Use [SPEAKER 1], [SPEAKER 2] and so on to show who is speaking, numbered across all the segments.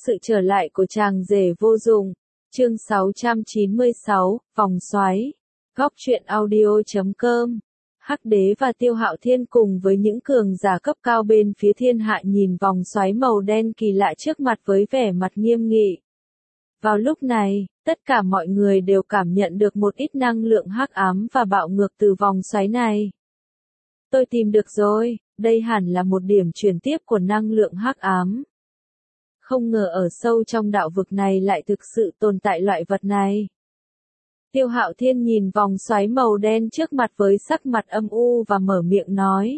[SPEAKER 1] Sự trở lại của chàng rể vô dụng. Chương 696, Vòng xoáy. Góc truyện audio.com. Hắc Đế và Tiêu Hạo Thiên cùng với những cường giả cấp cao bên phía thiên hạ nhìn vòng xoáy màu đen kỳ lạ trước mặt với vẻ mặt nghiêm nghị. Vào lúc này, tất cả mọi người đều cảm nhận được một ít năng lượng hắc ám và bạo ngược từ vòng xoáy này. Tôi tìm được rồi, đây hẳn là một điểm chuyển tiếp của năng lượng hắc ám. Không ngờ ở sâu trong đạo vực này lại thực sự tồn tại loại vật này. Tiêu Hạo Thiên nhìn vòng xoáy màu đen trước mặt với sắc mặt âm u và mở miệng nói.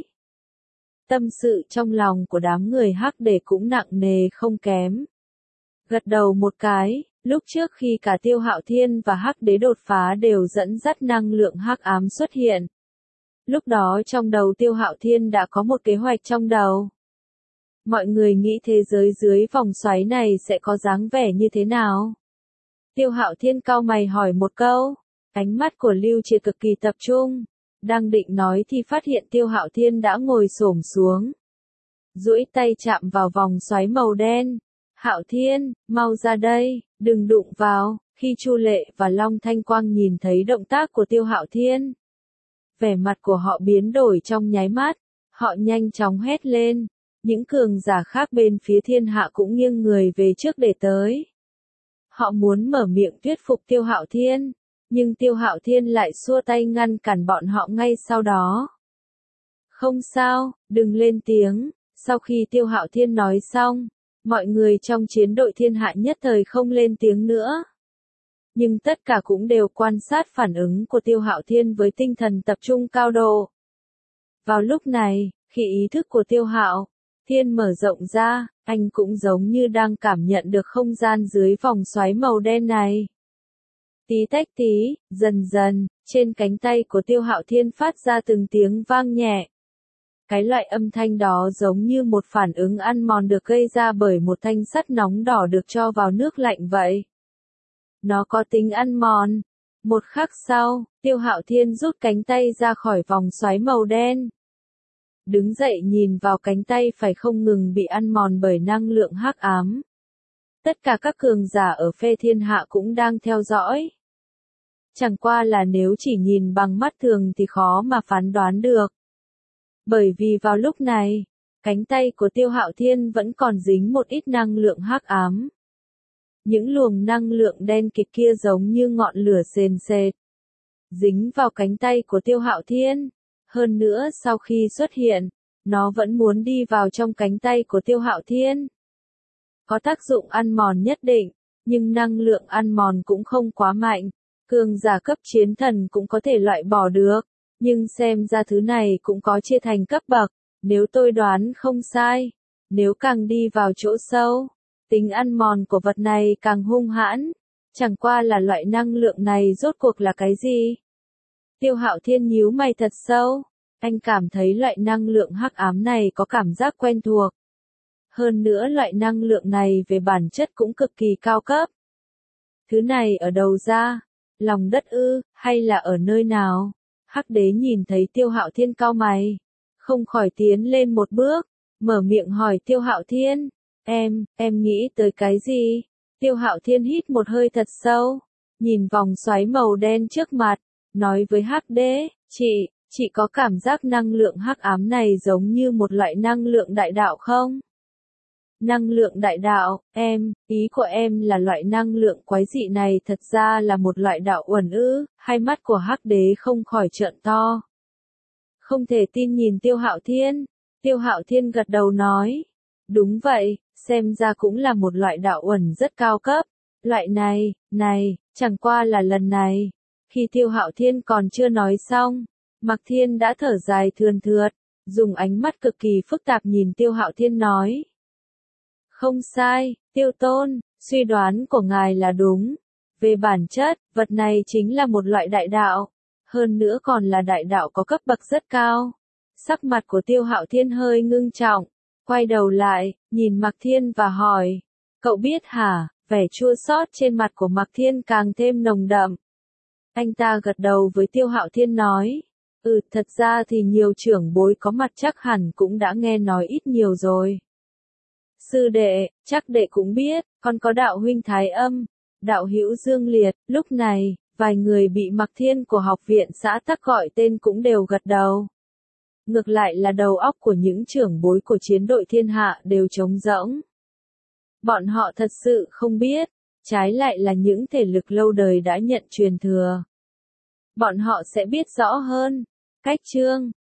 [SPEAKER 1] Tâm sự trong lòng của đám người Hắc Đế cũng nặng nề không kém. Gật đầu một cái, lúc trước khi cả Tiêu Hạo Thiên và Hắc Đế đột phá đều dẫn dắt năng lượng hắc ám xuất hiện. Lúc đó trong đầu Tiêu Hạo Thiên đã có một kế hoạch trong đầu. Mọi người nghĩ thế giới dưới vòng xoáy này sẽ có dáng vẻ như thế nào? Tiêu Hạo Thiên cau mày hỏi một câu, ánh mắt của Lưu Triệt cực kỳ tập trung, đang định nói thì phát hiện Tiêu Hạo Thiên đã ngồi xổm xuống. Duỗi tay chạm vào vòng xoáy màu đen. Hạo Thiên, mau ra đây, đừng đụng vào. Khi Chu Lệ và Long Thanh Quang nhìn thấy động tác của Tiêu Hạo Thiên, vẻ mặt của họ biến đổi trong nháy mắt, họ nhanh chóng hét lên. Những cường giả khác bên phía thiên hạ cũng nghiêng người về trước để tới. Họ muốn mở miệng thuyết phục Tiêu Hạo Thiên, nhưng Tiêu Hạo Thiên lại xua tay ngăn cản bọn họ ngay sau đó. Không sao, đừng lên tiếng. Sau khi Tiêu Hạo Thiên nói xong, mọi người trong chiến đội thiên hạ nhất thời không lên tiếng nữa. Nhưng tất cả cũng đều quan sát phản ứng của Tiêu Hạo Thiên với tinh thần tập trung cao độ. Vào lúc này, khi ý thức của Tiêu Hạo Thiên mở rộng ra, anh cũng giống như đang cảm nhận được không gian dưới vòng xoáy màu đen này. Tí tách tí, dần dần, trên cánh tay của Tiêu Hạo Thiên phát ra từng tiếng vang nhẹ. Cái loại âm thanh đó giống như một phản ứng ăn mòn được gây ra bởi một thanh sắt nóng đỏ được cho vào nước lạnh vậy. Nó có tính ăn mòn. Một khắc sau, Tiêu Hạo Thiên rút cánh tay ra khỏi vòng xoáy màu đen. Đứng dậy nhìn vào cánh tay phải không ngừng bị ăn mòn bởi năng lượng hắc ám. Tất cả các cường giả ở phe thiên hạ cũng đang theo dõi. Chẳng qua là nếu chỉ nhìn bằng mắt thường thì khó mà phán đoán được. Bởi vì vào lúc này, cánh tay của Tiêu Hạo Thiên vẫn còn dính một ít năng lượng hắc ám. Những luồng năng lượng đen kịt kia giống như ngọn lửa sền sệt, dính vào cánh tay của Tiêu Hạo Thiên. Hơn nữa sau khi xuất hiện, nó vẫn muốn đi vào trong cánh tay của Tiêu Hạo Thiên. Có tác dụng ăn mòn nhất định, nhưng năng lượng ăn mòn cũng không quá mạnh. Cường giả cấp chiến thần cũng có thể loại bỏ được, nhưng xem ra thứ này cũng có chia thành cấp bậc. Nếu tôi đoán không sai, nếu càng đi vào chỗ sâu, tính ăn mòn của vật này càng hung hãn. Chẳng qua là loại năng lượng này rốt cuộc là cái gì? Tiêu Hạo Thiên nhíu mày thật sâu, anh cảm thấy loại năng lượng hắc ám này có cảm giác quen thuộc. Hơn nữa loại năng lượng này về bản chất cũng cực kỳ cao cấp. Thứ này ở đâu ra? Lòng đất ư, hay là ở nơi nào? Hắc Đế nhìn thấy Tiêu Hạo Thiên cau mày, không khỏi tiến lên một bước, mở miệng hỏi Tiêu Hạo Thiên, em nghĩ tới cái gì? Tiêu Hạo Thiên hít một hơi thật sâu, nhìn vòng xoáy màu đen trước mặt, nói với Hắc Đế, chị có cảm giác năng lượng hắc ám này giống như một loại năng lượng đại đạo không? Năng lượng đại đạo, ý của em là loại năng lượng quái dị này thật ra là một loại đạo uẩn ư? Hai mắt của Hắc Đế không khỏi trợn to. Không thể tin nhìn Tiêu Hạo Thiên. Tiêu Hạo Thiên gật đầu nói, đúng vậy, xem ra cũng là một loại đạo uẩn rất cao cấp. Loại này, chẳng qua là lần này. Khi Tiêu Hạo Thiên còn chưa nói xong, Mạc Thiên đã thở dài thườn thượt, dùng ánh mắt cực kỳ phức tạp nhìn Tiêu Hạo Thiên nói. Không sai, Tiêu Tôn, suy đoán của ngài là đúng. Về bản chất, vật này chính là một loại đại đạo. Hơn nữa còn là đại đạo có cấp bậc rất cao. Sắc mặt của Tiêu Hạo Thiên hơi ngưng trọng, quay đầu lại, nhìn Mạc Thiên và hỏi. Cậu biết hả? Vẻ chua xót trên mặt của Mạc Thiên càng thêm nồng đậm. Anh ta gật đầu với Tiêu Hạo Thiên nói. Thật ra thì nhiều trưởng bối có mặt chắc hẳn cũng đã nghe nói ít nhiều rồi. Sư đệ, chắc đệ cũng biết, còn có đạo huynh Thái Âm, đạo hữu Dương Liệt, lúc này, vài người bị Mặc Thiên của học viện xã Tắc gọi tên cũng đều gật đầu. Ngược lại là đầu óc của những trưởng bối của chiến đội thiên hạ đều trống rỗng. Bọn họ thật sự không biết, trái lại là những thể lực lâu đời đã nhận truyền thừa. Bọn họ sẽ biết rõ hơn. Cách chương